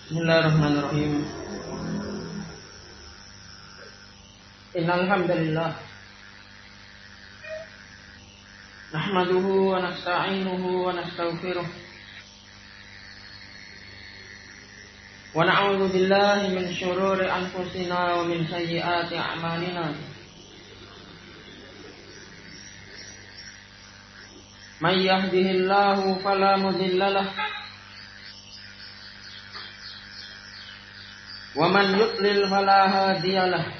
Bismillahirrahmanirrahim. Innal hamdalillah nahmaduhu wa nasta'inuhu wa nastaghfiruh wa na'udzu billahi min syururi anfusina wa min sayyiati a'malina. May yahdihillahu fala mudilla lahu wa man yudlil fala hadiya lahu.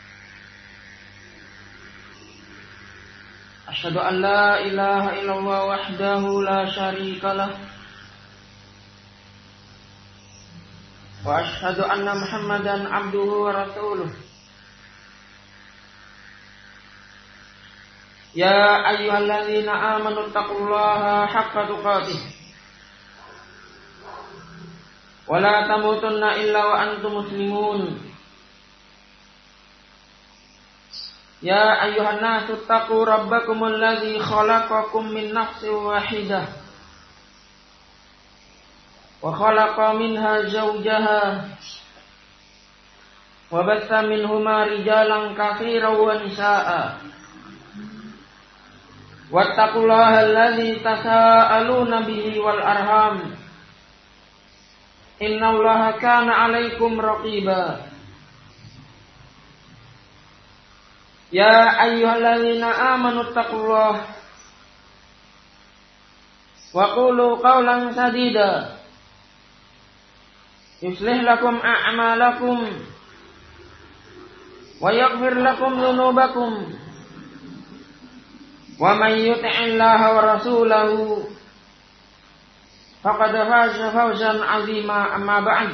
Asyhadu an la ilaha illallah wahdahu la syarika lah wa asyhadu anna Muhammadan abduhu wa rasuluh. Ya ayyuhalladzina amanu taqullaha haqqa tuqatih wa la tamutunna illa wa antum muslimun. Ya ayyuhan nasu taqu rabbakumul ladzi khalaqakum min nafsin wahidah wa khalaqa minha zawjaha wa batha minhuma rijalan katsiran wa nisaa'a wattaqullaha alladzi tasaaluna bihi wal arham innallaha kana 'alaikum raqiba. Ya ayyuhalladzina amanu taqullaha wa qulu qawlan sadida yuslih lakum a'malakum wa yaghfir lakum dhunubakum wa may yuti'illaha wa rasulahu faqad faza fawzan 'azima. Amma ba'd,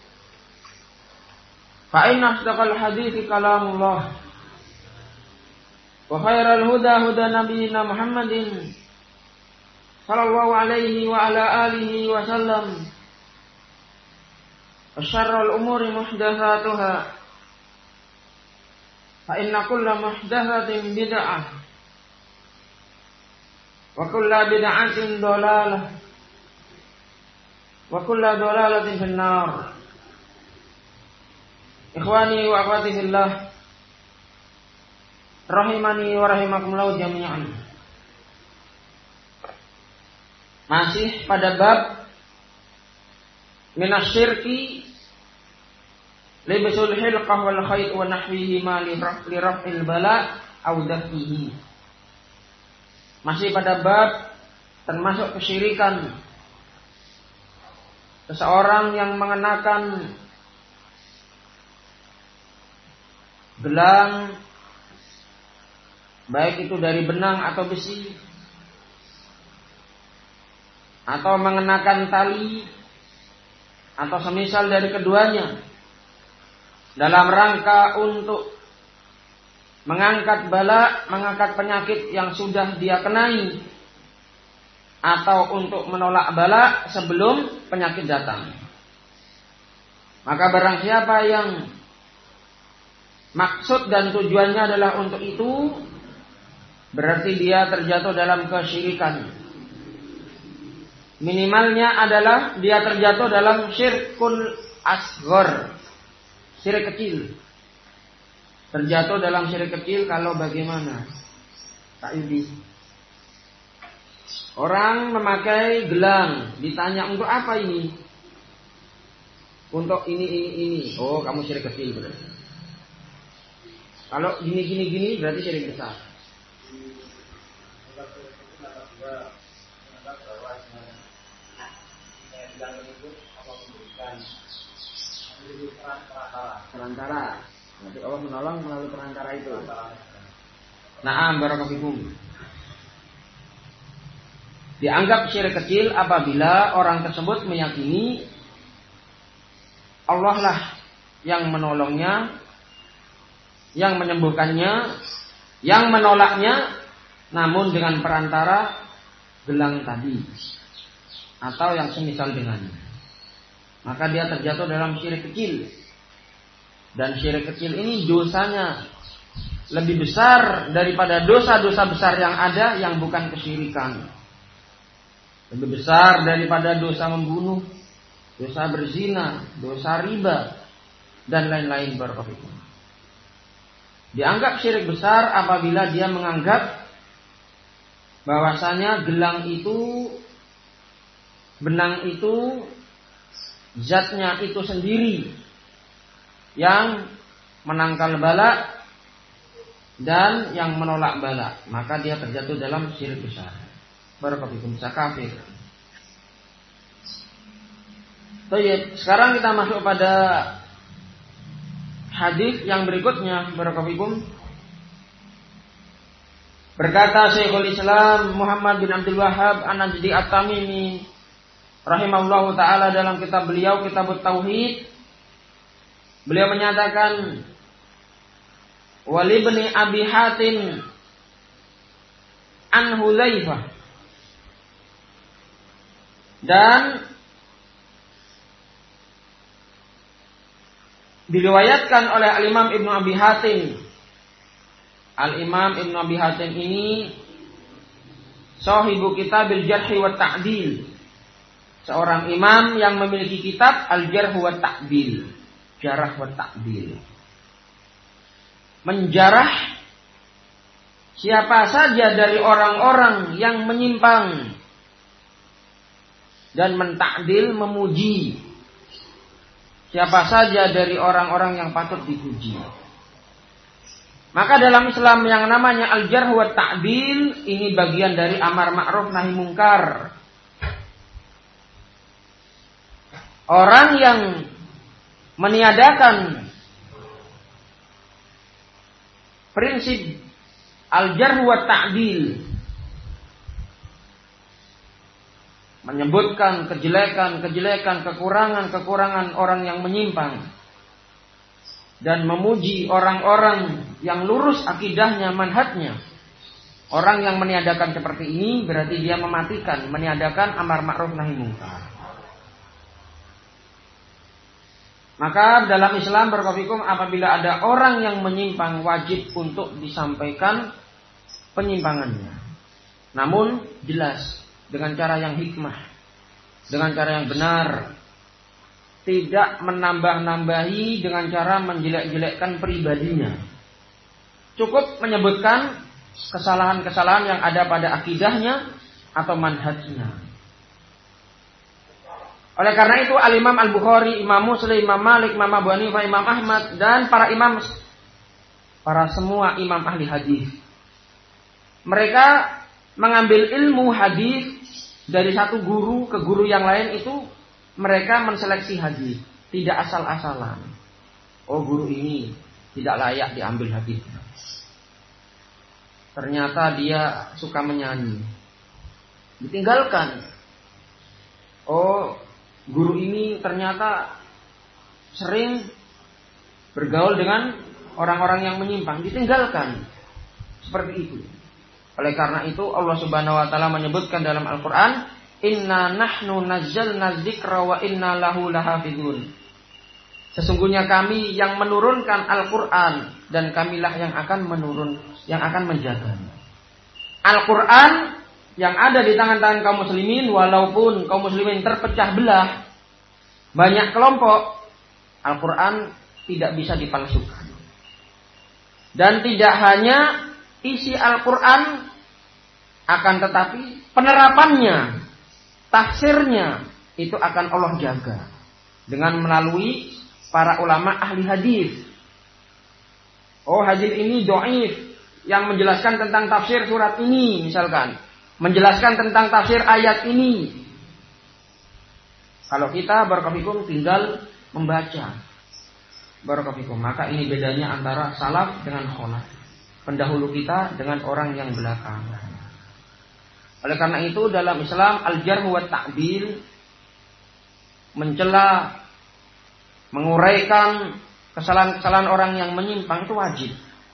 fa inna asdaqal hadithi kalamullah wa khairal huda huda nabiyyina Muhammadin sallallahu alaihi wa ala alihi wa sallam wa syarrul umuri muhdatsatuha fa inna kulla muhdatsatin bid'ah wa kulla bid'atin dhalalah wa kulla dhalalatin finnar. Ikhwani wa akhwati fillah, rahimani wa rahimakumullah jami'an. Masih pada bab minasyirki libasul hilqah wal khayt wa nahwihi ma li raf'il bala aw dafihi. Masih pada bab termasuk kesyirikan seseorang yang mengenakan gelang, baik itu dari benang atau besi, atau mengenakan tali atau semisal dari keduanya, dalam rangka untuk mengangkat bala, mengangkat penyakit yang sudah dia kenai, atau untuk menolak bala sebelum penyakit datang. Maka barang siapa yang maksud dan tujuannya adalah untuk itu, berarti dia terjatuh dalam kesyirikan. Minimalnya adalah dia terjatuh dalam syirkul asghar, syirik kecil. Terjatuh dalam syirik kecil kalau bagaimana? Pak Yudi, orang memakai gelang, ditanya untuk apa ini? Untuk ini. Oh, kamu syirik kecil berarti. Kalau gini berarti syirik besar. Perantara. Nanti Allah menolong melalui perantara itu. Na'am barakallahu. Dianggap syirik kecil apabila orang tersebut meyakini Allah lah yang menolongnya, yang menyembuhkannya, yang menolaknya, namun dengan perantara gelang tadi atau yang semisal dengannya. Maka dia terjatuh dalam syirik kecil. Dan syirik kecil ini dosanya lebih besar daripada dosa-dosa besar yang ada yang bukan kesyirikan. Lebih besar daripada dosa membunuh, dosa berzina, dosa riba, dan lain-lain barakallahu. Dianggap syirik besar apabila dia menganggap bahwasanya benang itu zatnya itu sendiri yang menangkal bala dan yang menolak bala, maka dia terjatuh dalam syirik besar. Barakallahu, bisa kafir. Baik, sekarang kita masuk pada hadis yang berikutnya. Barakallahu. Berkata Syekhul Islam Muhammad bin Abdul Wahhab An-Najdi At-Tamimi rahimahullahu taala dalam kitab beliau Kitabut Tauhid, beliau menyatakan walibni Abi Hatim an Hudzaifah, dan diriwayatkan oleh Al-Imam Ibnu Abi Hatim. Al-Imam Ibnu Abi Hatim ini sahibu Kitabil Jarh wa Ta'dil, seorang imam yang memiliki kitab Al-Jarh wa Ta'dil, Jarh wa Ta'dil, menjarah siapa saja dari orang-orang yang menyimpang, dan mentakdil, memuji siapa saja dari orang-orang yang patut dipuji. Maka dalam Islam yang namanya Al-Jarh wa Ta'dil ini bagian dari amar ma'ruf nahi mungkar. Orang yang meniadakan prinsip Al-Jarh wa Ta'dil, menyebutkan kejelekan, kekurangan orang yang menyimpang, dan memuji orang-orang yang lurus akidahnya, manhajnya. Orang yang meniadakan seperti ini berarti dia mematikan, meniadakan amar ma'ruf nahi mungkar. Maka dalam Islam barakallahu apabila ada orang yang menyimpang, wajib untuk disampaikan penyimpangannya. Namun jelas, dengan cara yang hikmah, dengan cara yang benar, tidak menambah-nambahi dengan cara menjelek-jelekkan pribadinya. Cukup menyebutkan kesalahan-kesalahan yang ada pada akidahnya atau manhajnya. Oleh karena itu Al-Imam Al-Bukhari, Imam Muslim, Imam Malik, Imam Abu Hanifah, Imam Ahmad, dan para semua imam ahli hadis, mereka mengambil ilmu hadis dari satu guru ke guru yang lain. Itu mereka menseleksi hadis, tidak asal-asalan. Oh, guru ini tidak layak diambil hadisnya, ternyata dia suka menyanyi, ditinggalkan. Oh, guru ini ternyata sering bergaul dengan orang-orang yang menyimpang, ditinggalkan. Seperti itu. Oleh karena itu Allah Subhanahu wa taala menyebutkan dalam Al-Qur'an, "Inna nahnu nazzalna dzikra wa inna lahu lahafizun." Sesungguhnya kami yang menurunkan Al-Qur'an dan kamilah yang akan menjaganya. Al-Qur'an yang ada di tangan-tangan kaum muslimin, walaupun kaum muslimin terpecah belah banyak kelompok, Al-Qur'an tidak bisa dipalsukan. Dan tidak hanya isi Al-Qur'an, akan tetapi penerapannya, tafsirnya itu akan Allah jaga dengan melalui para ulama ahli hadis. Oh, hadis ini dhaif yang menjelaskan tentang tafsir surat ini, misalkan menjelaskan tentang tafsir ayat ini. Kalau kita barakallahu tinggal membaca, barakallahu, maka ini bedanya antara salaf dengan khalaf, pendahulu kita dengan orang yang belakangan. Oleh karena itu dalam Islam Al-Jarh wa Ta'dil mencela, menguraikan kesalahan-kesalahan orang yang menyimpang itu wajib.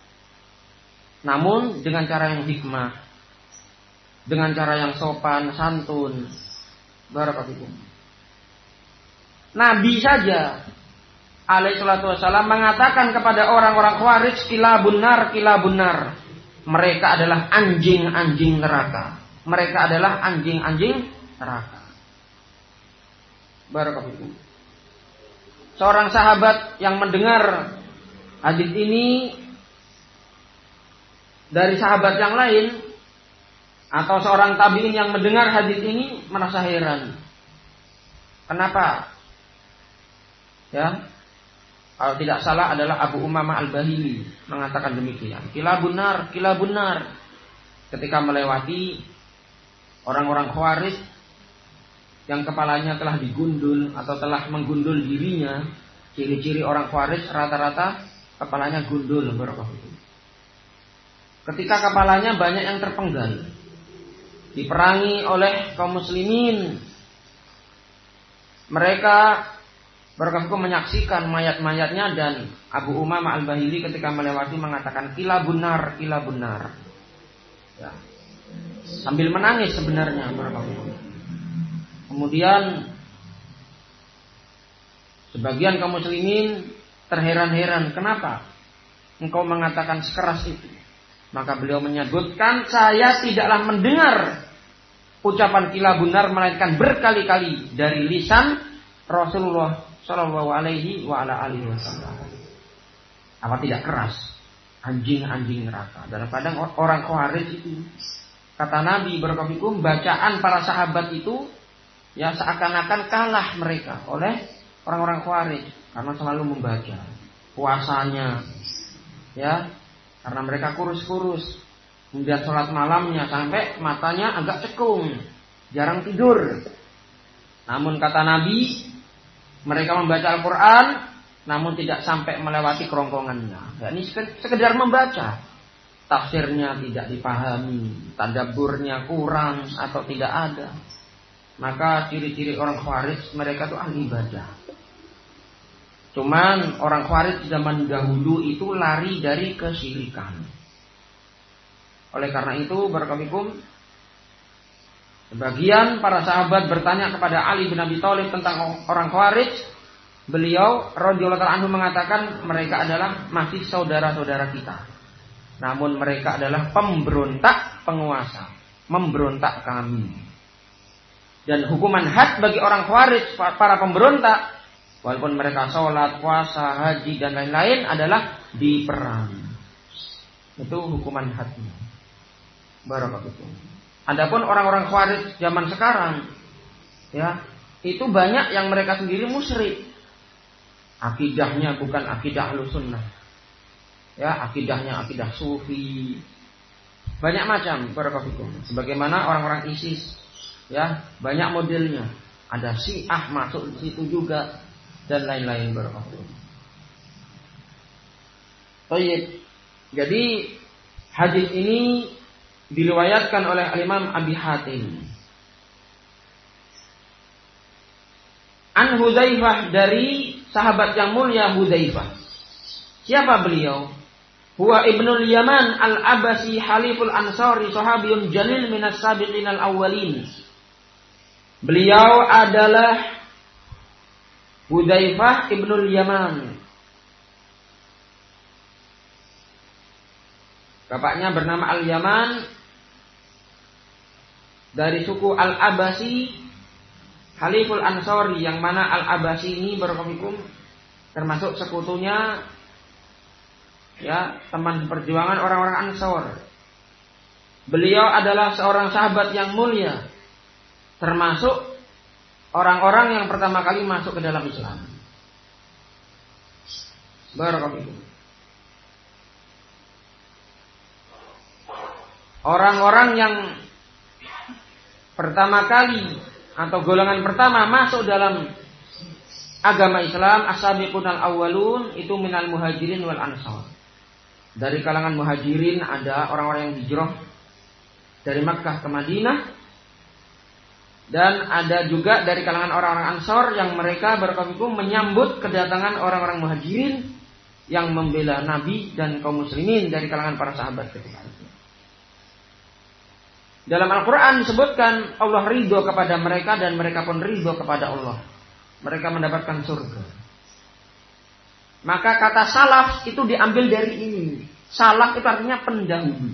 Namun dengan cara yang hikmah, dengan cara yang sopan, santun. Barakallahu. Nabi saja alaihi salatu wassalam mengatakan kepada orang-orang Khawarij, kilabun nar. Mereka adalah anjing-anjing neraka. Mereka adalah anjing-anjing neraka. Barakallahu. Seorang sahabat yang mendengar hadis ini dari sahabat yang lain, atau seorang tabi'in yang mendengar hadis ini merasa heran. Kenapa? Ya, kalau tidak salah adalah Abu Umamah Al-Bahili mengatakan demikian. Kila benar. Ketika melewati orang-orang Khawarij yang kepalanya telah digundul atau telah menggundul dirinya, ciri-ciri orang Khawarij rata-rata kepalanya gundul. Ketika kepalanya banyak yang terpenggal, diperangi oleh kaum muslimin, mereka menyaksikan mayat-mayatnya, dan Abu Umamah Al-Bahili ketika melewati mengatakan kila benar. Ya. Sambil menangis sebenarnya. Kemudian sebagian kaum muslimin terheran-heran, kenapa engkau mengatakan sekeras itu? Maka beliau menyebutkan, saya tidaklah mendengar ucapan kila benar melainkan berkali-kali dari lisan Rasulullah Shallallahu Alaihi Wasallam. Apa tidak keras? Anjing-anjing neraka. Dan kadang orang Khawarij itu, kata Nabi berkafirkum, bacaan para sahabat itu ya seakan-akan kalah mereka oleh orang-orang Khawarij karena selalu membaca. Puasanya, ya, karena mereka kurus-kurus. Kemudian sholat malamnya sampai matanya agak cekung, jarang tidur. Namun kata Nabi, mereka membaca Al-Quran, namun tidak sampai melewati kerongkongannya. Ya, ini sekedar membaca. Tafsirnya tidak dipahami, tadabburnya kurang atau tidak ada. Maka ciri-ciri orang Khawarij, mereka itu ahli ibadah. Cuman orang Khawarij zaman dahulu itu lari dari kesyirikan. Oleh karena itu, barakallahu, sebagian para sahabat bertanya kepada Ali bin Abi Thalib tentang orang Khawarij. Beliau radhiyallahu ta'ala anhu mengatakan mereka adalah masih saudara-saudara kita. Namun mereka adalah pemberontak penguasa, memberontak kami. Dan hukuman had bagi orang Khawarij, para pemberontak, walaupun mereka sholat, puasa, haji dan lain-lain, adalah diperang. Itu hukuman hadnya. Barakallahu. Adapun orang-orang Khawarij zaman sekarang, ya, itu banyak yang mereka sendiri musyrik. Akidahnya bukan akidah Ahlussunnah. Ya, akidahnya akidah sufi. Banyak macam, barakallahu. Sebagaimana orang-orang ISIS, ya, banyak modelnya. Ada Syiah masuk di situ juga dan lain-lain, barakallahu. Baik. Jadi hadis ini diriwayatkan oleh Imam Abi Hatim. An Hudzaifah, dari sahabat yang mulia Hudzaifah. Siapa beliau? Huwa Ibnul Yaman Al-Abasi Haliful Ansari Sahabiyun Jalil minas sabiqin al-awwalin. Beliau adalah Hudzaifah Ibnul Yaman. Bapaknya bernama Al-Yaman, dari suku Al-Abasi Haliful Ansari, yang mana Al-Abasi ini barakallahu termasuk sekutunya, ya, teman perjuangan orang-orang Ansor. Beliau adalah seorang sahabat yang mulia, termasuk orang-orang yang pertama kali masuk ke dalam Islam. Barakallahu. Orang-orang yang pertama kali atau golongan pertama masuk dalam agama Islam, as-sabiqun al-awwalun, itu minal muhajirin wal ansar. Dari kalangan muhajirin ada orang-orang yang hijrah dari Makkah ke Madinah, dan ada juga dari kalangan orang-orang ansar yang mereka barakallahu menyambut kedatangan orang-orang muhajirin yang membela Nabi dan kaum muslimin dari kalangan para sahabat ketika itu. Dalam Al-Quran disebutkan Allah ridho kepada mereka dan mereka pun ridho kepada Allah. Mereka mendapatkan surga. Maka kata salaf itu diambil dari ini. Salaf itu artinya pendahulu.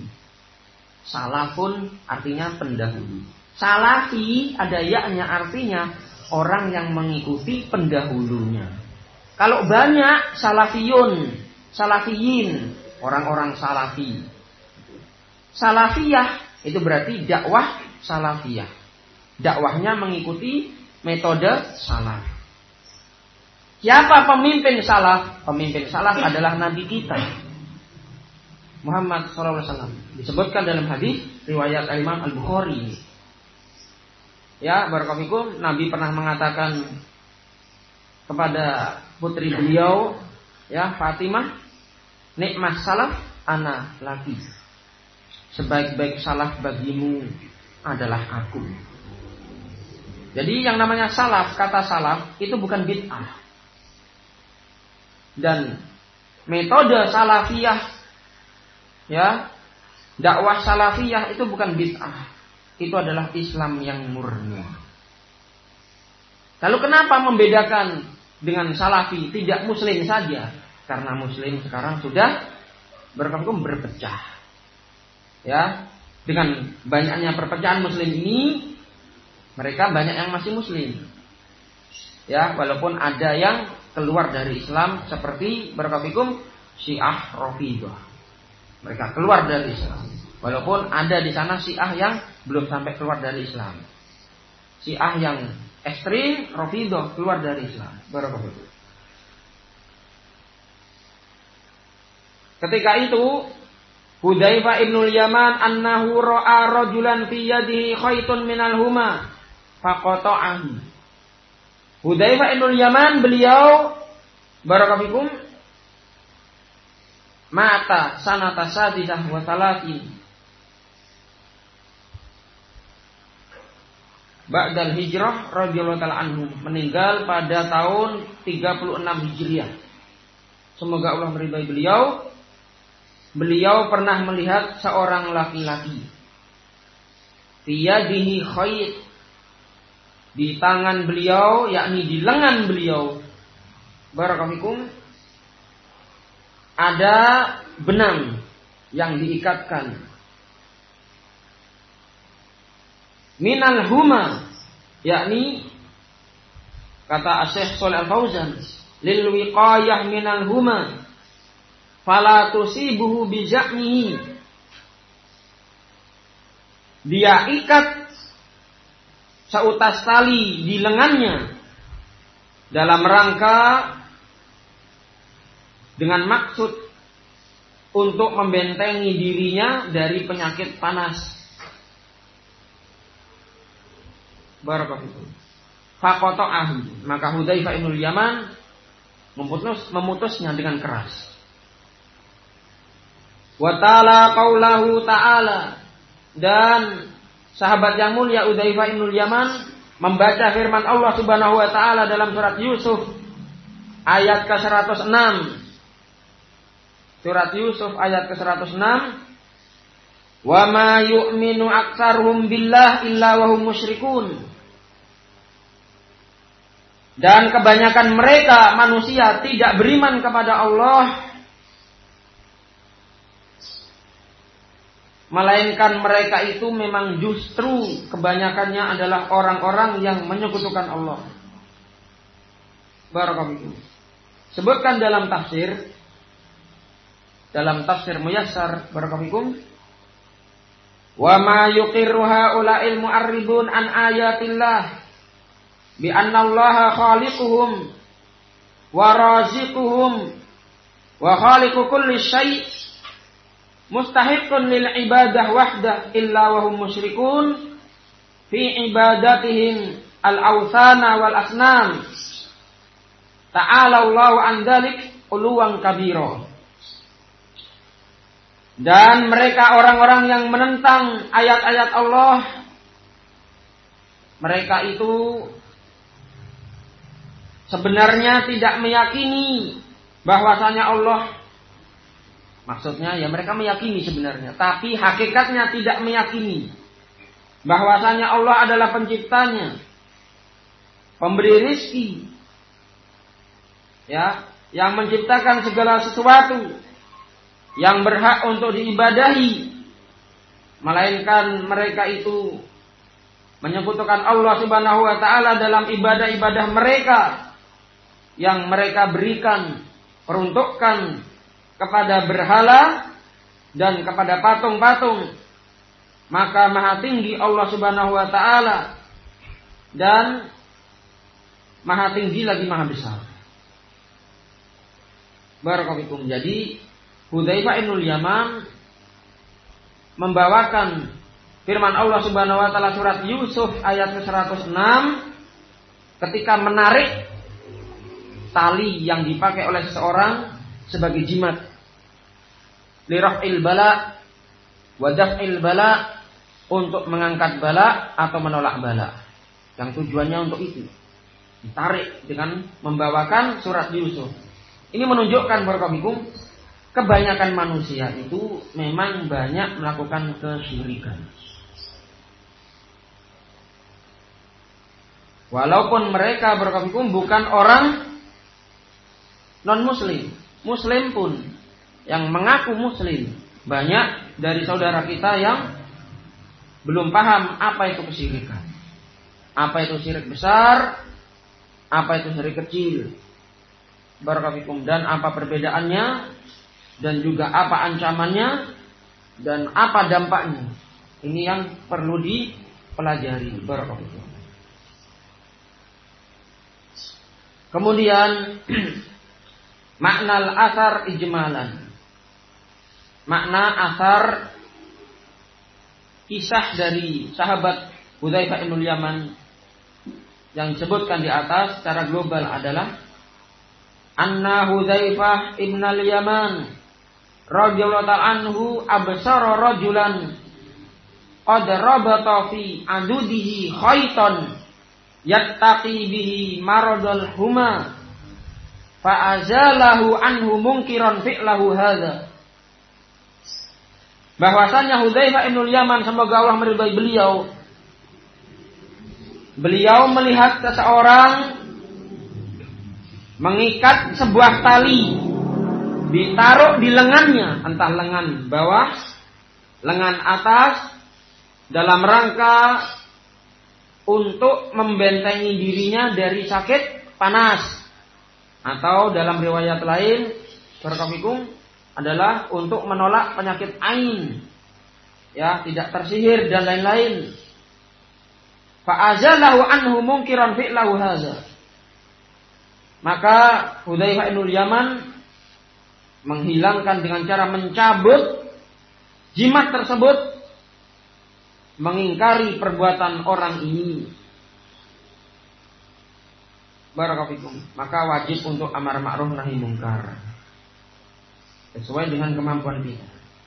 Salafun artinya pendahulu. Salafi ada ya-nya, artinya orang yang mengikuti pendahulunya. Kalau banyak salafiyin, orang-orang salafi. Salafiyah itu berarti dakwah salafiyah. Dakwahnya mengikuti metode salaf. Siapa pemimpin salaf? Pemimpin salaf adalah Nabi kita, Muhammad SAW. Disebutkan dalam hadis riwayat Imam Al-Bukhari. Ya, barakallahu, Nabi pernah mengatakan kepada putri beliau, ya Fatimah, nikmat salaf ana laki. Sebaik-baik salaf bagimu adalah aku. Jadi yang namanya salaf, kata salaf itu bukan bid'ah. Dan metode salafiyah, ya, dakwah salafiyah itu bukan bid'ah. Itu adalah Islam yang murni. Lalu kenapa membedakan dengan salafi tidak muslim saja? Karena muslim sekarang sudah berpecah. Ya, dengan banyaknya perpecahan muslim ini, mereka banyak yang masih muslim. Ya, walaupun ada yang keluar dari Islam seperti barakallahu Syiah Rafidhah. Mereka keluar dari Islam. Walaupun ada di sana Syiah yang belum sampai keluar dari Islam. Syiah yang ekstrim Rafidhah keluar dari Islam. Barakallahu. Ketika itu Hudzaifah ibnul Yaman annahu ra'a rajulan fi yadihi khaytun minal huma faqata'ahu. Hudzaifah ibnul Yaman beliau barakallahu mata sanata sadisah wa salatin ba'dal hijrah radhiyallahu ta'ala anhu, meninggal pada tahun 36 Hijriah. Semoga Allah meridai beliau. Beliau pernah melihat seorang laki-laki fiyadihi khayt, di tangan beliau, yakni di lengan beliau, barakallahu, ada benang yang diikatkan. Minal huma, yakni kata Syekh Shalih Al-Fauzan, lil wiqayah minal huma fala tusibuhu bijamihi. Dia ikat seutas tali di lengannya dalam rangka dengan maksud untuk membentengi dirinya dari penyakit panas. Barakallahu. Faqata'ahu, maka Hudzaifah ibnul Yaman memutusnya dengan keras. Wa ta'ala qaulahu ta'ala, dan sahabat yang mulia Hudzaifah ibnul Yaman membaca firman Allah Subhanahu wa taala dalam surat Yusuf ayat ke-106. Surat Yusuf ayat ke-106. Wa ma yu'minu aktsaruhum billah illa wa hum musyrikun. Dan kebanyakan mereka manusia tidak beriman kepada Allah, melainkan mereka itu memang justru kebanyakannya adalah orang-orang yang menyekutukan Allah. Barakallahu. Sebutkan dalam tafsir Muyassar, barakallahu, wa ma yuqirru haula'il mu'arridun an ayatillah bi anna Allaha khaliquhum wa raziquhum wa khaliqu kulli syai' mustahiqqun lil ibadah wahdah illa wa hum musyrikun fi ibadatihim al-awthana wal asnam. Ta'ala Allahu an dzalik uluwan kabira. Dan mereka orang-orang yang menentang ayat-ayat Allah, mereka itu sebenarnya tidak meyakini bahwasanya Allah, maksudnya ya mereka meyakini sebenarnya, tapi hakikatnya tidak meyakini bahwasanya Allah adalah penciptanya, pemberi rizki, ya, yang menciptakan segala sesuatu yang berhak untuk diibadahi, melainkan mereka itu menyekutukan Allah Subhanahu wa taala dalam ibadah-ibadah mereka yang mereka berikan, peruntukkan kepada berhala dan kepada patung-patung, maka maha tinggi Allah Subhanahu wa taala dan maha tinggi lagi maha besar. Barakallahu. Jadi Hudzaifah ibnul Yaman membawakan firman Allah Subhanahu wa taala surat Yusuf ayat 106 ketika menarik tali yang dipakai oleh seseorang sebagai jimat liraf'il bala wa daf'il bala, untuk mengangkat bala atau menolak bala, yang tujuannya untuk itu ditarik dengan membawakan surat Yusuf. Ini menunjukkan barakallahu kebanyakan manusia itu memang banyak melakukan kesyirikan. Walaupun mereka barakallahu bukan orang non-muslim, muslim pun yang mengaku muslim, banyak dari saudara kita yang belum paham apa itu kesyirikan. Apa itu syirik besar, apa itu syirik kecil. Barakallahu, dan apa perbedaannya, dan juga apa ancamannya, dan apa dampaknya. Ini yang perlu dipelajari. Barakallahu. Kemudian makna al-athar ijmalan. Makna asar kisah dari sahabat Hudzaifah ibnul Yaman yang disebutkan di atas secara global adalah anna Hudzaifah ibnul Yaman radhiyallahu ta'ala anhu absara rajulan qad rabata fi adudihi khaytan yattaqi bihi maradul huma fa azalahu anhu munkiran fi'lahu hadza. Bahwasanya Hudzaifah ibnul Yaman, semoga Allah meridhai beliau, beliau melihat seseorang mengikat sebuah tali, ditaruh di lengannya, entah lengan bawah, lengan atas, dalam rangka untuk membentengi dirinya dari sakit panas, atau dalam riwayat lain barakallahu adalah untuk menolak penyakit ain, ya, tidak tersihir dan lain-lain. Fa'azalahu anhu munkiran fi'lahu hadza. Maka Hudzaifah ibnul Yaman menghilangkan dengan cara mencabut jimat tersebut, mengingkari perbuatan orang ini. Barakallahu. Maka wajib untuk amar ma'ruf nahi munkar sesuai dengan kemampuan kita.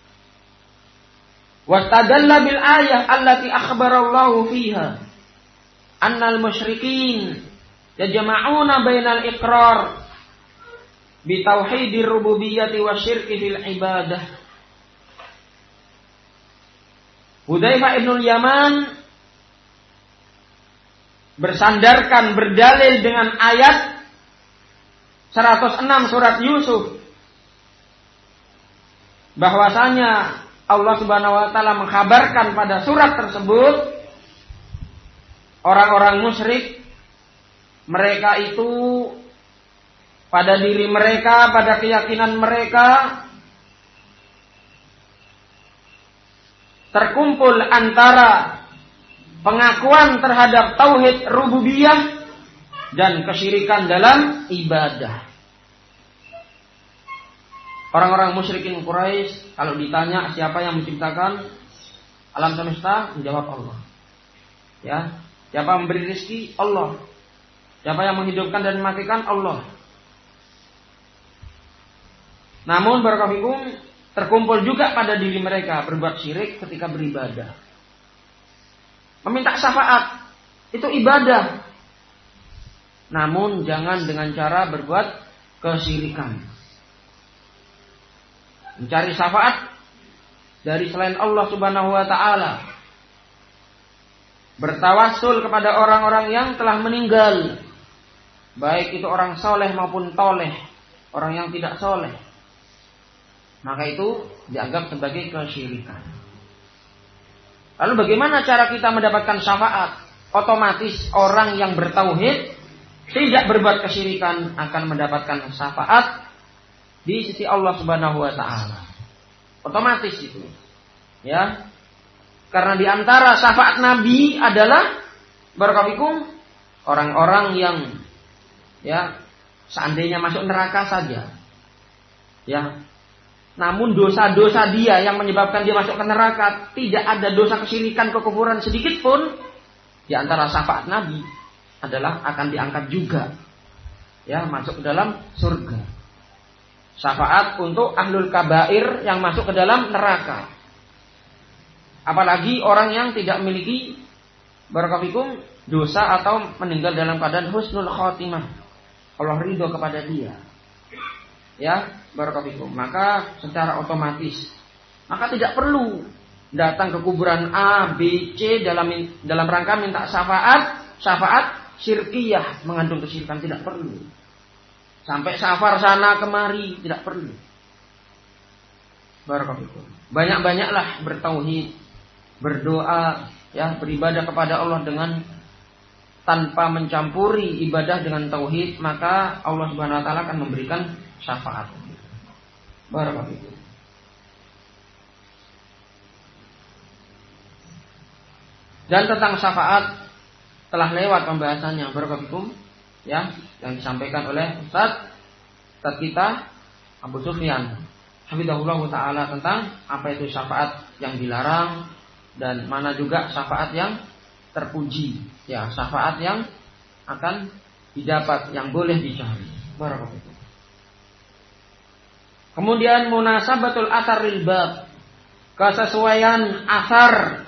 Wastadalla bil ayah allati akhbarallahu fiha annal musyrikin yajma'una bainal iqrar bi tauhidir rububiyyati wasyirki fil ibadah. Hudzaifah ibnul Yaman bersandarkan, berdalil dengan ayat 106 surat Yusuf, bahwasanya Allah Subhanahu wa taala mengkhabarkan pada surat tersebut orang-orang musyrik, mereka itu pada diri mereka, pada keyakinan mereka terkumpul antara pengakuan terhadap tauhid rububiyah dan kesyirikan dalam ibadah. Orang-orang musyrikin Quraisy kalau ditanya siapa yang menciptakan alam semesta, menjawab Allah. Ya, siapa memberi rezeki? Allah. Siapa yang menghidupkan dan mematikan? Allah. Namun barakallahu terkumpul juga pada diri mereka berbuat syirik ketika beribadah. Meminta syafaat itu ibadah. Namun jangan dengan cara berbuat kesyirikan. Mencari syafaat dari selain Allah Subhanahu wa taala. Bertawassul kepada orang-orang yang telah meninggal. Baik itu orang soleh maupun toleh, orang yang tidak soleh. Maka itu dianggap sebagai kesyirikan. Lalu bagaimana cara kita mendapatkan syafaat? Otomatis orang yang bertauhid, tidak berbuat kesyirikan, akan mendapatkan syafaat di sisi Allah Subhanahu wa taala. Otomatis itu. Ya. Karena di antara syafaat Nabi adalah barakallahu orang-orang yang ya seandainya masuk neraka saja. Ya. Namun dosa-dosa dia yang menyebabkan dia masuk ke neraka, tidak ada dosa kesyirikan, kekufuran sedikit pun, di antara syafaat Nabi adalah akan diangkat juga. Ya, masuk ke dalam surga. Syafaat untuk ahlul kabair yang masuk ke dalam neraka. Apalagi orang yang tidak memiliki barakallahu dosa atau meninggal dalam keadaan husnul khotimah. Allah ridho kepada dia. Ya, barakallahu. Maka secara otomatis, maka tidak perlu datang ke kuburan A, B, C dalam rangka minta syafaat syirkiyah mengandung kesyirikan, tidak perlu. Sampai safar sana kemari tidak perlu. Barakallahu. Banyak-banyaklah bertauhid, berdoa, ya, beribadah kepada Allah dengan tanpa mencampuri ibadah dengan tauhid, maka Allah Subhanahu wa taala akan memberikan syafaat. Barakallahu. Dan tentang syafaat telah lewat pembahasannya, barakallahu, ya, yang disampaikan oleh Ustaz kita Abu Sufyan hafizahullah taala tentang apa itu syafaat yang dilarang dan mana juga syafaat yang terpuji, ya, syafaat yang akan didapat, yang boleh dicari. Barakallahu. Kemudian munasabatul athar lil bab, kesesuaian asar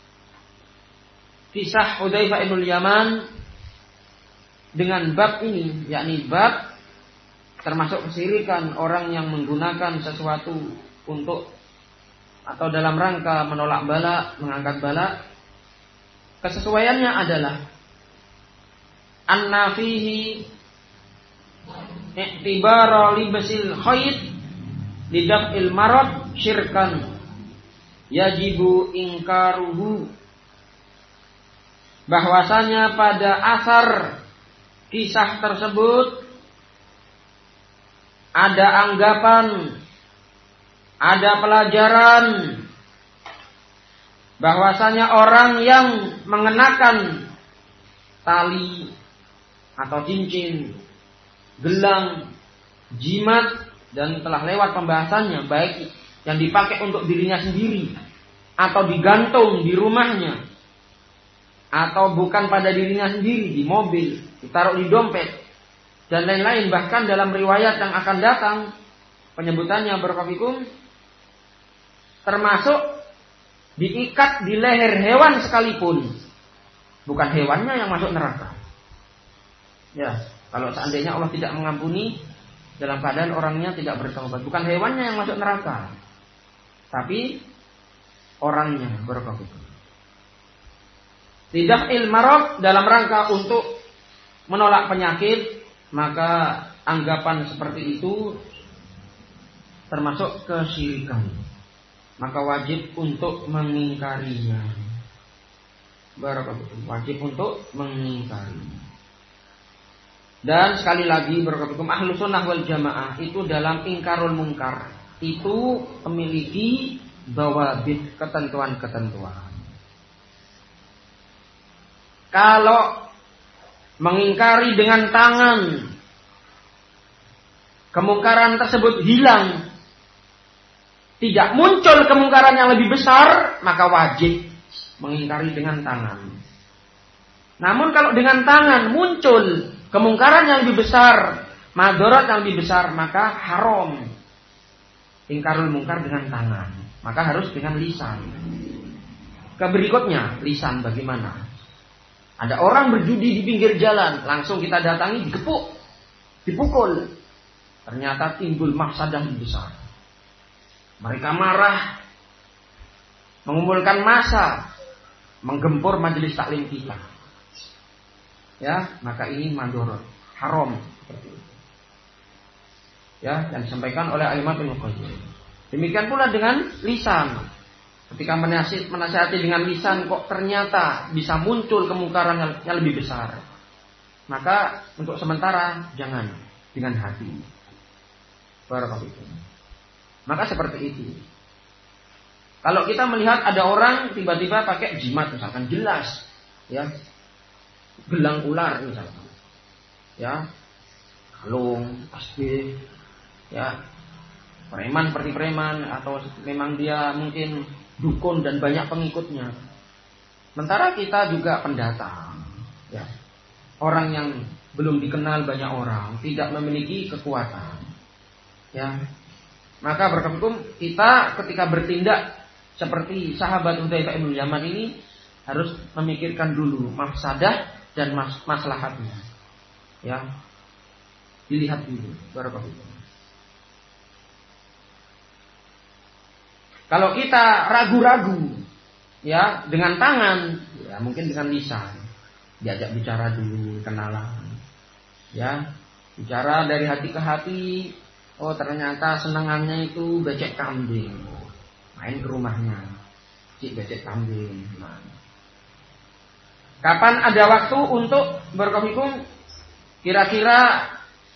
kisah Hudzaifah ibn Yaman dengan bab ini, yakni bab termasuk kesyirikan orang yang menggunakan sesuatu untuk atau dalam rangka menolak bala, mengangkat bala. Kesesuaiannya adalah anna fihi i'tibara libasil khayt lidaf'il marad syirkan yajibu ingkaruhu, bahwasanya pada asar kisah tersebut ada anggapan, ada pelajaran bahwasanya orang yang mengenakan tali atau cincin, gelang, jimat, dan telah lewat pembahasannya, baik yang dipakai untuk dirinya sendiri atau digantung di rumahnya atau bukan pada dirinya sendiri, di mobil, ditaruh di dompet dan lain-lain. Bahkan dalam riwayat yang akan datang penyebutannya barakallahu termasuk diikat di leher hewan sekalipun, bukan hewannya yang masuk neraka. Ya, kalau seandainya Allah tidak mengampuni dalam keadaan orangnya tidak bertaubat, bukan hewannya yang masuk neraka, tapi orangnya. Barakallahu. Tidak ilmarok dalam rangka untuk menolak penyakit, maka anggapan seperti itu termasuk kesyirikan. Maka wajib untuk mengingkarinya. Barakallahu. Wajib untuk mengingkari. Dan sekali lagi barakallahu, Ahlus Sunnah wal Jamaah itu dalam ingkarul munkar itu memiliki dawabit, ketentuan-ketentuan. Kalau mengingkari dengan tangan, kemungkaran tersebut hilang, tidak muncul kemungkaran yang lebih besar, maka wajib mengingkari dengan tangan. Namun kalau dengan tangan muncul kemungkaran yang lebih besar, madarat yang lebih besar, maka haram ingkarul munkar dengan tangan, maka harus dengan lisan. Berikutnya lisan bagaimana? Ada orang berjudi di pinggir jalan, langsung kita datangi, digepuk, dipukul. Ternyata timbul mafsadah yang besar. Mereka marah, mengumpulkan massa, menggempur majelis taklim kita. Ya, maka ini mandorot, haram seperti itu. Ya, yang disampaikan oleh Al-Imam Ibnu Qayyim. Demikian pula dengan lisan. Ketika menasihati dengan lisan kok ternyata bisa muncul kemungkaran yang lebih besar, maka untuk sementara jangan, dengan hati. Barakallahu. Maka seperti itu. Kalau kita melihat ada orang tiba-tiba pakai jimat misalkan, jelas ya, gelang ular misalkan, ya, kalung, tasbih, ya, preman seperti preman, atau memang dia mungkin dukun dan banyak pengikutnya. Sementara kita juga pendatang, ya, orang yang belum dikenal banyak orang, tidak memiliki kekuatan, ya. Maka berhukum kita ketika bertindak seperti sahabat Hudzaifah bin Yaman ini harus memikirkan dulu mafsadah dan maslahatnya, ya. Dilihat dulu, berhukum. Kalau kita ragu-ragu, ya, dengan tangan, ya mungkin dengan lisan, diajak bicara dulu, kenalan, ya, bicara dari hati ke hati. Oh ternyata senangannya itu becek kambing, main ke rumahnya, cik becek kambing. Nah. Kapan ada waktu untuk berkomunikasi? Kira-kira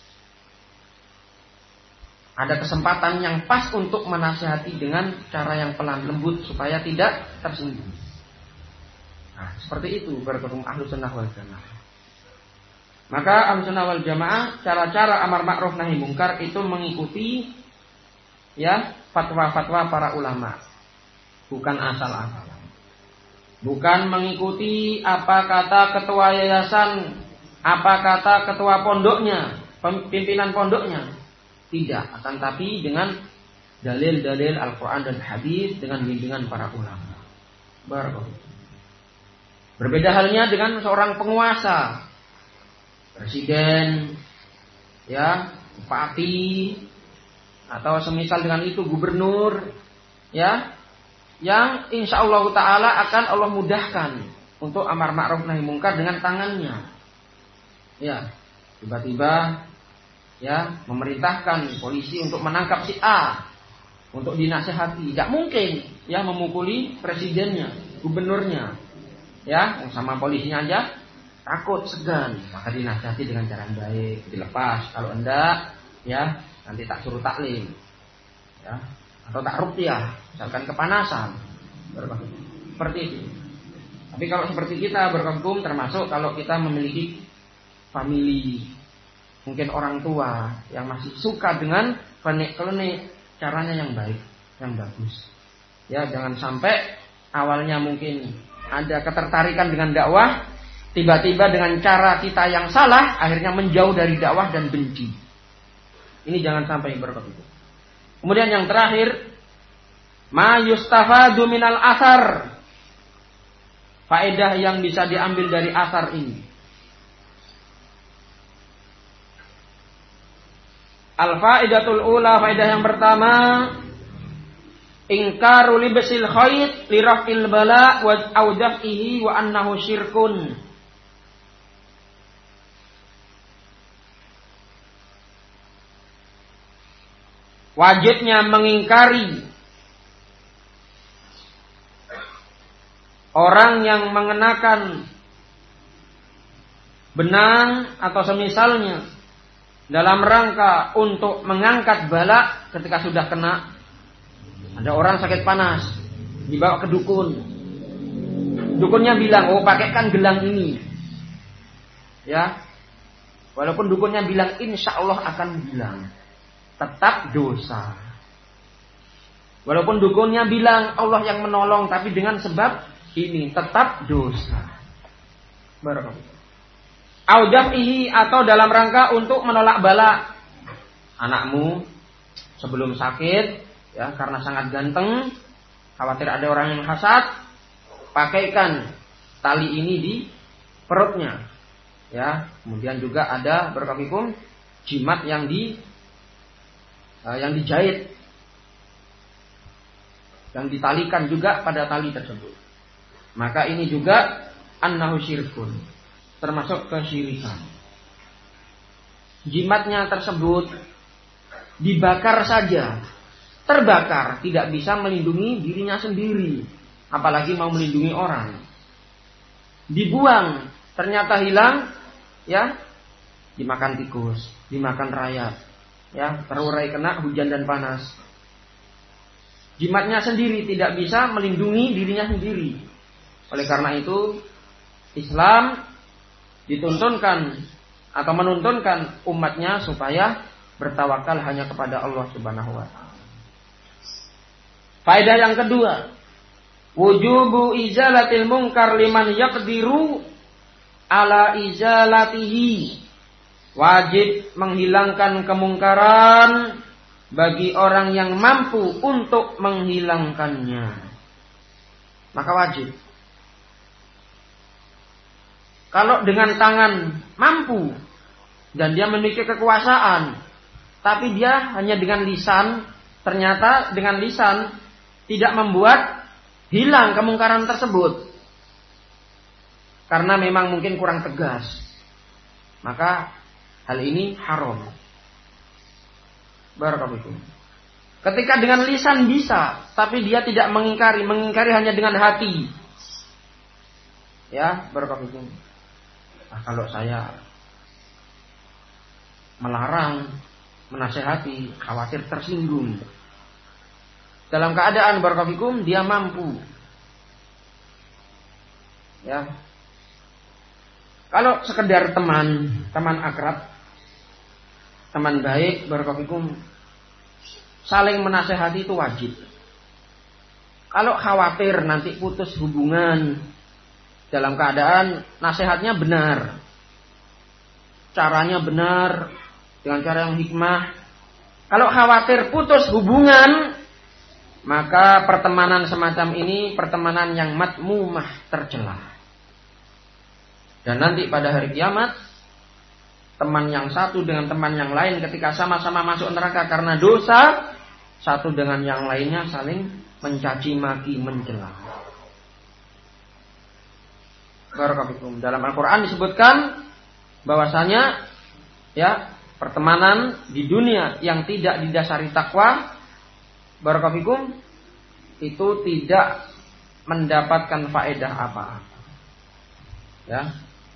ada kesempatan yang pas untuk menasihati dengan cara yang pelan lembut supaya tidak tersinggung. Nah, seperti itu berhukum Ahlus Sunnah wal Jamaah. Maka Ahlus Sunnah wal Jamaah cara-cara amar ma'ruf nahi mungkar itu mengikuti, ya, fatwa-fatwa para ulama, bukan asal-asalan. Bukan mengikuti apa kata ketua yayasan, apa kata ketua pondoknya, pimpinan pondoknya. Tidak, akan tapi dengan dalil-dalil Al-Quran dan Hadis, dengan bimbingan para ulama. Berbeda halnya dengan seorang penguasa, presiden, ya, bupati, atau semisal dengan itu gubernur, ya, yang insya Allah Taala akan Allah mudahkan untuk amar ma'ruf nahi mungkar dengan tangannya. Ya, tiba-tiba, ya, memerintahkan polisi untuk menangkap si A, untuk dinasihati. Tidak mungkin, ya, memukuli presidennya, gubernurnya, ya, sama polisinya aja takut, segan. Maka dinasihati dengan cara yang baik, dilepas. Kalau enggak, ya, nanti tak suruh taklim, ya, atau tak ruqyah, misalkan kepanasan, seperti itu. Tapi kalau seperti kita berhukum, termasuk kalau kita memiliki family, mungkin orang tua yang masih suka dengan klenik-klenik, caranya yang baik, yang bagus. Ya, jangan sampai awalnya mungkin ada ketertarikan dengan dakwah, tiba-tiba dengan cara kita yang salah, akhirnya menjauh dari dakwah dan benci. Ini jangan sampai berlaku. Kemudian yang terakhir, ma yustafadu minal athar. Faedah yang bisa diambil dari asar ini. Al-faidatul ula, faedah yang pertama, ingkaru libsil khayt li raf'il bala wa audaf'ihi wa annahu syirkun. Wajibnya mengingkari orang yang mengenakan benang atau semisalnya dalam rangka untuk mengangkat bala ketika sudah kena. Ada orang sakit panas, dibawa ke dukun. Dukunnya bilang, oh pakaikan gelang ini, ya. Walaupun dukunnya bilang insya Allah akan hilang, tetap dosa. Walaupun dukunnya bilang Allah yang menolong, tapi dengan sebab ini tetap dosa. Barakallahu. Audaf'ihi, atau dalam rangka untuk menolak bala. Anakmu sebelum sakit, ya, karena sangat ganteng, khawatir ada orang yang hasad, pakaikan tali ini di perutnya, ya. Kemudian juga ada berkafikum jimat yang dijahit, yang ditalikan juga pada tali tersebut. Maka ini juga annahu syirkun, termasuk kesyirikan. Jimatnya tersebut dibakar saja, terbakar, tidak bisa melindungi dirinya sendiri, apalagi mau melindungi orang. Dibuang, ternyata hilang, ya, dimakan tikus, dimakan rayap, ya, terurai kena hujan dan panas. Jimatnya sendiri tidak bisa melindungi dirinya sendiri. Oleh karena itu, Islam dituntunkan atau menuntunkan umatnya supaya bertawakal hanya kepada Allah Subhanahu wa taala. Faedah yang kedua, wujubu izalatil munkar liman yaqdiru ala izalatihi. Wajib menghilangkan kemungkaran bagi orang yang mampu untuk menghilangkannya. Maka wajib. Kalau dengan tangan mampu dan dia memiliki kekuasaan, tapi dia hanya dengan lisan, ternyata dengan lisan tidak membuat hilang kemungkaran tersebut. Karena memang mungkin kurang tegas. Maka hal ini haram. Barakallahu. Ketika dengan lisan bisa, tapi dia tidak mengingkari hanya dengan hati. Ya, barakallahu. Kalau saya melarang, menasehati, khawatir tersinggung. Dalam keadaan barakallahu dia mampu. Ya. Kalau sekedar teman akrab, teman baik, barakallahu saling menasehati itu wajib. Kalau khawatir nanti putus hubungan, dalam keadaan nasihatnya benar, caranya benar, dengan cara yang hikmah. Kalau khawatir putus hubungan, maka pertemanan semacam ini pertemanan yang madmumah, tercela. Dan nanti pada hari kiamat, teman yang satu dengan teman yang lain ketika sama-sama masuk neraka karena dosa, satu dengan yang lainnya saling mencaci maki, mencela. Barakallahu. Dalam Al-Quran disebutkan bahwasanya ya, pertemanan di dunia yang tidak didasari takwa, barakallahu, itu tidak mendapatkan faedah apa-apa. Ya.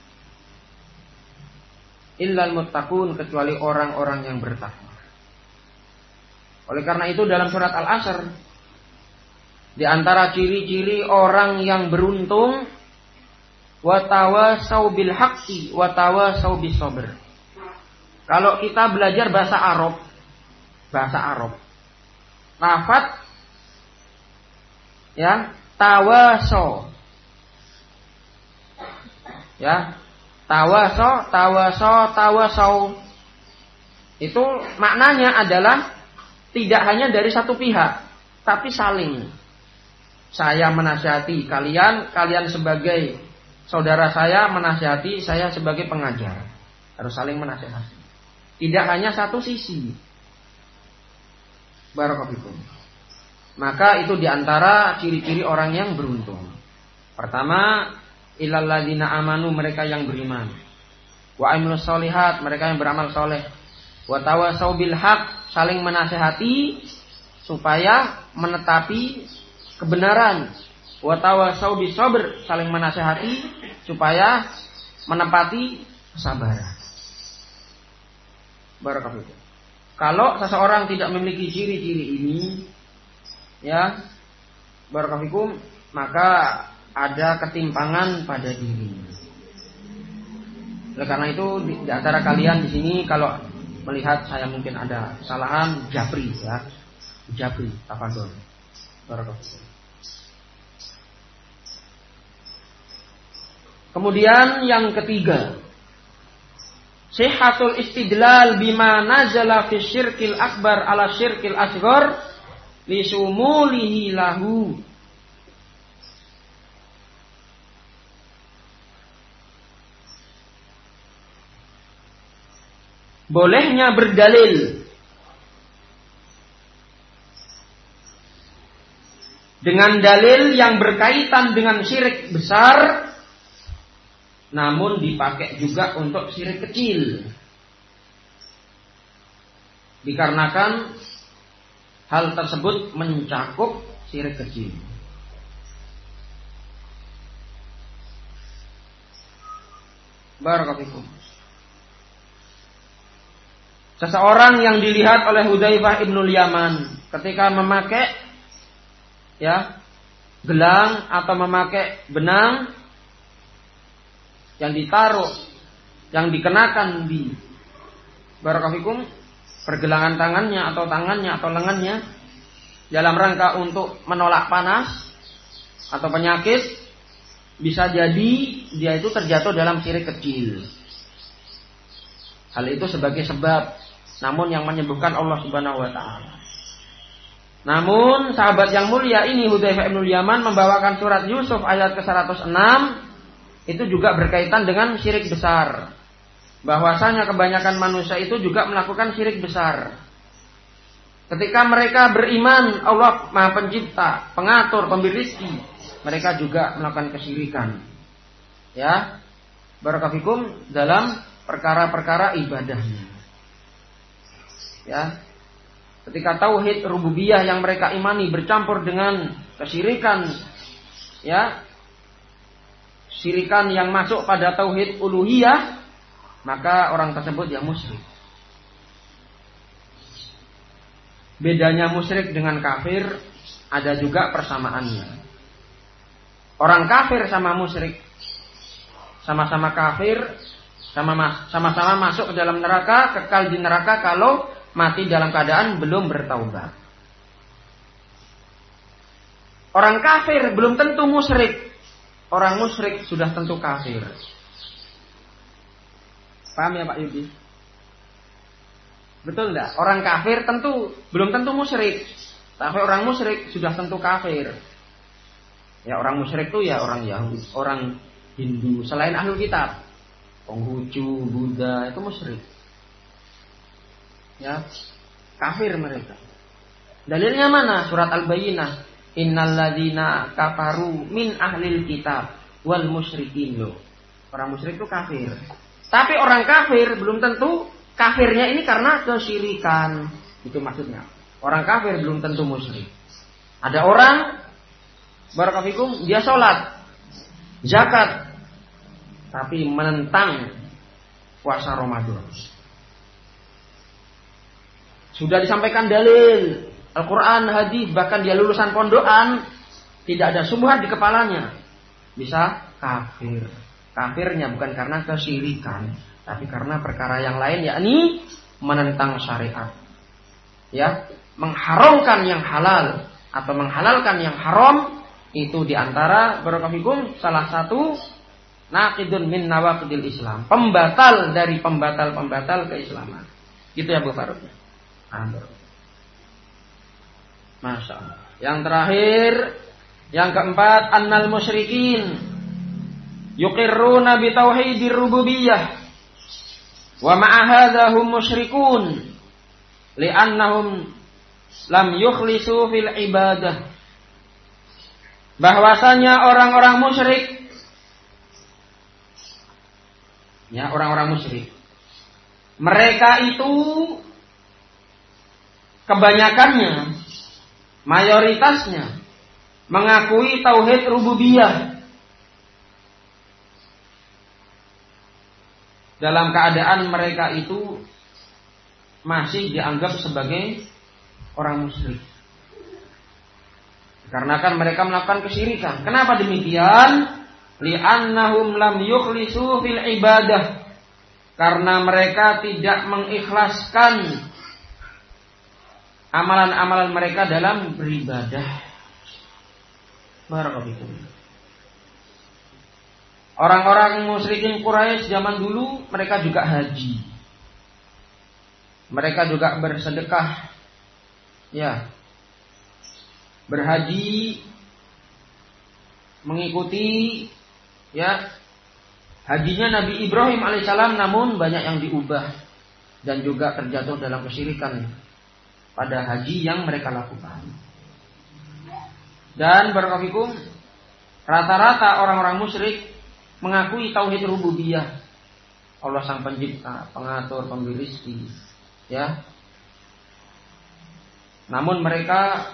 Illal muttaqun, kecuali orang-orang yang bertakwa. Oleh karena itu dalam surat Al-Asr, di antara ciri-ciri orang yang beruntung, wa tawasau bil haqqi wa tawasau bis sabr. Kalau kita belajar bahasa Arab, lafaz ya, tawasau. Ya, tawasau. Itu maknanya adalah tidak hanya dari satu pihak, tapi saling. Saya menasihati kalian, kalian sebagai saudara saya menasihati saya sebagai pengajar. Harus saling menasihati. Tidak hanya satu sisi. Barakallahu. Maka itu diantara ciri-ciri orang yang beruntung. Pertama, illal ladzina amanu, mereka yang beriman. Wa amilus sholihat, mereka yang beramal soleh. Wa tawasau bil haq, saling menasihati supaya menetapi kebenaran. Wa tawasau bis sabr, saling menasihati supaya menepati kesabaran. Barakallahu. Kalau seseorang tidak memiliki ciri-ciri ini, ya, barakallahu, maka ada ketimpangan pada dirinya. Oleh karena itu di antara kalian di sini kalau melihat saya mungkin ada kesalahan, japri ya. Japri, tafadhol. Barakallahu. Kemudian yang ketiga, sihhatul istidlal bima nazala fi syirkil akbar ala syirkil asghar li sumulihi lahu. Bolehnya berdalil dengan dalil yang berkaitan dengan syirik besar, namun dipakai juga untuk syirik kecil. Dikarenakan hal tersebut mencakup syirik kecil. Barakallahu. Seseorang yang dilihat oleh Hudzaifah ibnul Yaman ketika memakai gelang atau memakai benang yang ditaruh, yang dikenakan di barakallahu pergelangan tangannya atau lengannya dalam rangka untuk menolak panas atau penyakit, bisa jadi dia itu terjatuh dalam syirik kecil. Hal itu sebagai sebab, namun yang menyembuhkan Allah Subhanahu wa taala. Namun sahabat yang mulia ini Hudzaifah ibnul Yaman membawakan surat Yusuf ayat ke-106 itu juga berkaitan dengan syirik besar. Bahwasanya kebanyakan manusia itu juga melakukan syirik besar. Ketika mereka beriman Allah Maha Pencipta, Pengatur, Pemberi rezeki, mereka juga melakukan kesyirikan. Ya. Barakallahu fikum dalam perkara-perkara ibadahnya. Ya. Ketika tauhid rububiyah yang mereka imani bercampur dengan kesyirikan, ya, syirikan yang masuk pada tauhid uluhiyah, maka orang tersebut yang musyrik. Bedanya musyrik dengan kafir ada juga persamaannya. Orang kafir sama musyrik sama-sama kafir, sama-sama masuk ke dalam neraka, kekal di neraka kalau mati dalam keadaan belum bertaubat. Orang kafir belum tentu musyrik. Orang musyrik sudah tentu kafir. Paham ya Pak Yudi? Betul enggak? Orang kafir belum tentu musyrik. Tapi orang musyrik sudah tentu kafir. Ya orang musyrik itu ya orang Yahudi, orang Hindu selain Ahlul Kitab. Konghucu, Buddha itu musyrik. Ya, kafir mereka. Dalilnya mana? Surat Al-Bayyinah. Innal ladzina kafaru min ahlil kitab wal musyrikin. Orang musyrik itu kafir. Tapi orang kafir belum tentu kafirnya ini karena kesyirikan. Itu maksudnya. Orang kafir belum tentu musyrik. Ada orang barakallahu fikum, dia sholat, zakat, tapi menentang puasa Ramadan. Sudah disampaikan dalil Al-Quran, hadis, bahkan dia lulusan pondokan, tidak ada syubhat di kepalanya, bisa kafir. Kafirnya bukan karena kesyirikan, tapi karena perkara yang lain, yakni menentang syariat, ya, mengharamkan yang halal atau menghalalkan yang haram. Itu diantara barakallahu salah satu naqidun min nawaqidil Islam, pembatal dari pembatal keislaman. Gitu ya Bu Faruk. Masya Allah. Yang terakhir, yang keempat, annal musyrikin yuqirruna bi tauhidir rububiyah wa ma'a hadza hum musyrikun li'annahum lam yukhlisu fil ibadah. Bahwasanya orang-orang musyrik, ya, orang-orang musyrik, mereka itu kebanyakannya, mayoritasnya mengakui tauhid rububiyah dalam keadaan mereka itu masih dianggap sebagai orang musyrik. Karena kan mereka melakukan kesyirikan. Kenapa demikian? Li'annahum lam yukhlisu fil ibadah. Karena mereka tidak mengikhlaskan amalan-amalan mereka dalam beribadah. Barakallahu. Orang-orang musyrikin Quraisy zaman dulu mereka juga haji. Mereka juga bersedekah. Ya. Berhaji, mengikuti, ya, hajinya Nabi Ibrahim alaihissalam, namun banyak yang diubah dan juga terjatuh dalam kesyirikan pada haji yang mereka lakukan. Dan barakallahu, rata-rata orang-orang musyrik mengakui tauhid rububiyah, Allah sang pencipta, pengatur, pemberi rezeki, ya. Namun mereka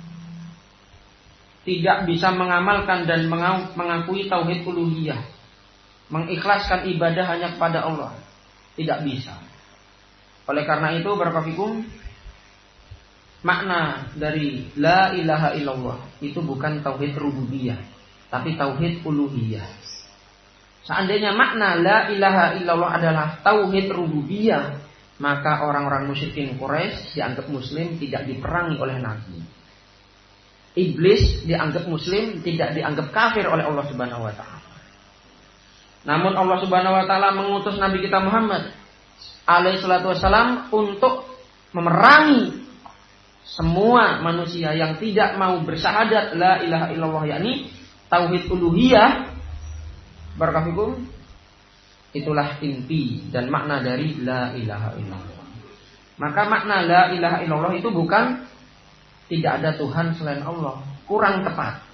tidak bisa mengamalkan dan mengakui tauhid uluhiyah, mengikhlaskan ibadah hanya kepada Allah. Tidak bisa. Oleh karena itu, barakallahu, makna dari la ilaha illallah itu bukan tauhid rububiyah, tapi tauhid uluhiyah. Seandainya makna la ilaha illallah adalah tauhid rububiyah, maka orang-orang musyrikin Quraisy dianggap muslim, tidak diperangi oleh Nabi. Iblis dianggap muslim, tidak dianggap kafir oleh Allah Subhanahu wa taala. Namun Allah Subhanahu wa taala mengutus Nabi kita Muhammad alaihi salatu wassalam untuk memerangi semua manusia yang tidak mau bersyahadat la ilaha illallah, yakni tauhid uluhiyah. Barakallahu, itulah inti dan makna dari la ilaha illallah. Maka makna la ilaha illallah itu bukan tidak ada Tuhan selain Allah, kurang tepat.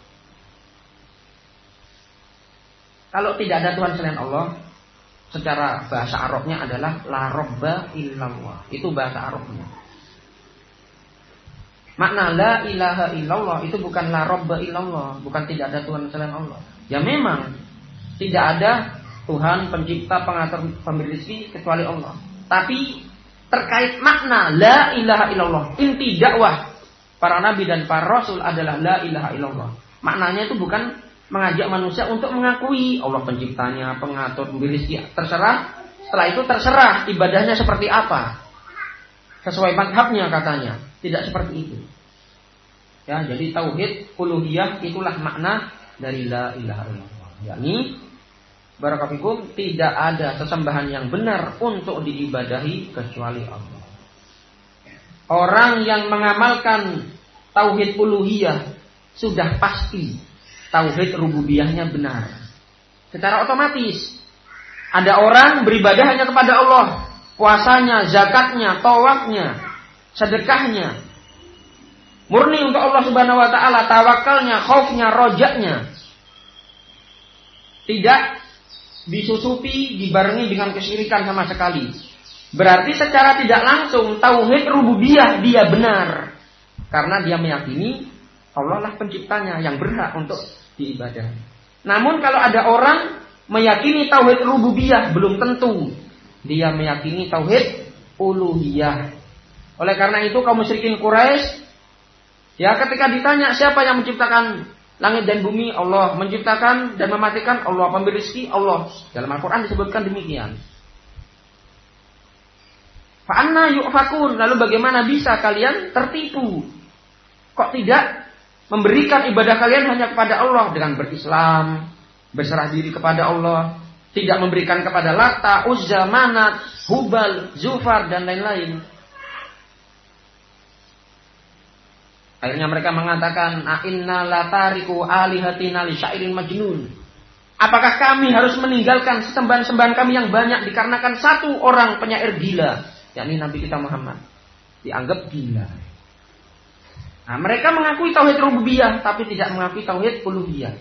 Kalau tidak ada Tuhan selain Allah, secara bahasa Arabnya adalah la robba illallah. Itu bahasa Arabnya. Makna la ilaha illallah itu bukan la robba illallah, bukan tidak ada Tuhan selain Allah. Ya memang tidak ada Tuhan pencipta, pengatur, pemberi rezeki kecuali Allah. Tapi terkait makna la ilaha illallah, inti dakwah para nabi dan para rasul adalah la ilaha illallah. Maknanya itu bukan mengajak manusia untuk mengakui Allah penciptanya, pengatur, pemberi rezeki, terserah. Setelah itu terserah ibadahnya seperti apa, sesuai madhabnya katanya. Tidak seperti itu. Ya, jadi tauhid uluhiyah itulah makna dari la ilaha illallah. Yakni barakallahu, tidak ada sesembahan yang benar untuk diibadahi kecuali Allah. Orang yang mengamalkan tauhid uluhiyah sudah pasti tauhid rububiyahnya benar. Secara otomatis ada orang beribadah hanya kepada Allah, puasanya, zakatnya, tawafnya, sedekahnya murni untuk Allah Subhanahu wa taala, tawakalnya, khaufnya, rojaknya tidak disusupi, dibarengi dengan kesyirikan sama sekali. Berarti secara tidak langsung tauhid rububiyah dia benar, karena dia meyakini Allah lah penciptanya yang berhak untuk diibadahi. Namun kalau ada orang meyakini tauhid rububiyah, belum tentu dia meyakini tauhid uluhiyah. Oleh karena itu kaum musyrikin Quraisy, ya, ketika ditanya siapa yang menciptakan langit dan bumi, Allah. Menciptakan dan mematikan, Allah. Pemberi rezeki, Allah. Dalam Al-Quran disebutkan demikian. Fa'anna yu'fakun. Lalu bagaimana bisa kalian tertipu? Kok tidak memberikan ibadah kalian hanya kepada Allah dengan berislam, berserah diri kepada Allah, tidak memberikan kepada Lata, Uzza, Manat, Hubal, Zufar dan lain-lain. Akhirnya mereka mengatakan, "A'inna latariku alihatina li syairin majnun." Apakah kami harus meninggalkan sesembahan-sembahan kami yang banyak dikarenakan satu orang penyair gila, yakni Nabi kita Muhammad, dianggap gila. Nah, mereka mengakui tauhid rububiyah tapi tidak mengakui tauhid uluhiyah.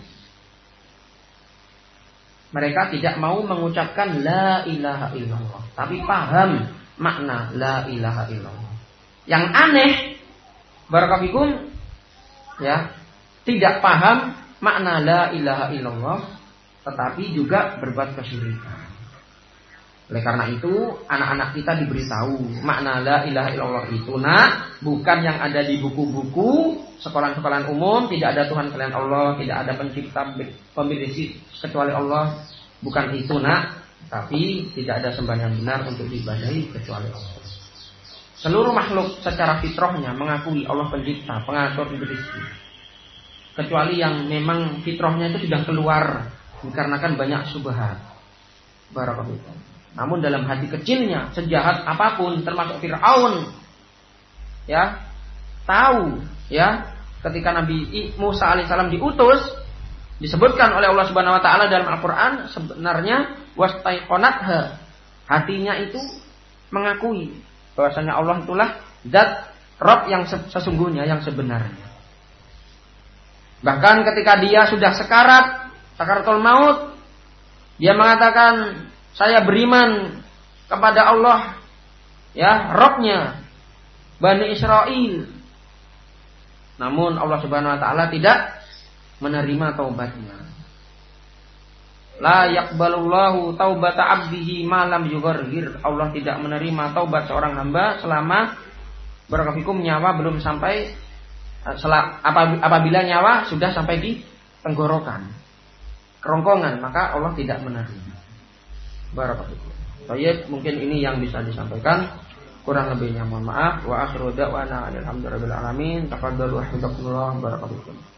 Mereka tidak mau mengucapkan la ilaha illallah, tapi paham makna la ilaha illallah. Yang aneh, barakallahu, ya, tidak paham makna la ilaha illallah tetapi juga berbuat kesyirikan. Oleh karena itu anak-anak kita diberitahu makna la ilaha illallah itu bukan yang ada di buku-buku sekolah-sekolah umum, tidak ada Tuhan selain Allah, tidak ada pencipta pemberi rezeki kecuali Allah, bukan itu tapi tidak ada sembahan yang benar untuk diibadahi kecuali Allah. Seluruh makhluk secara fitrahnya mengakui Allah pencipta, pengatur, pemberi rezeki. Kecuali yang memang fitrahnya itu sudah keluar dikarenakan banyak syubhat. Barakallahu. Namun dalam hati kecilnya, sejahat apapun termasuk Fir'aun, ya, tahu, ya, ketika Nabi Musa alaihissalam diutus, disebutkan oleh Allah Subhanahu wa taala dalam Al-Qur'an sebenarnya wastaiqonatha, hatinya itu mengakui bahwasanya Allah itulah zat Rabb yang sesungguhnya, yang sebenarnya. Bahkan ketika dia sudah sakaratul maut, dia mengatakan, saya beriman kepada Allah, ya, Rabbnya Bani Israel, Namun Allah Subhanahu wa taala tidak menerima taubatnya. La yaqbalullahu taubata 'abdihi ma lam yughargir. Allah tidak menerima taubat seorang hamba selama barakallahu nyawa belum sampai apabila nyawa sudah sampai di tenggorokan, kerongkongan, maka Allah tidak menerima. Barakallahu. Baik, mungkin ini yang bisa disampaikan. Kurang lebihnya mohon maaf. Wa akhiru da'wana alhamdulillahi rabbil alamin. Taqabbalu wa hafizakumullah. Barakallahu.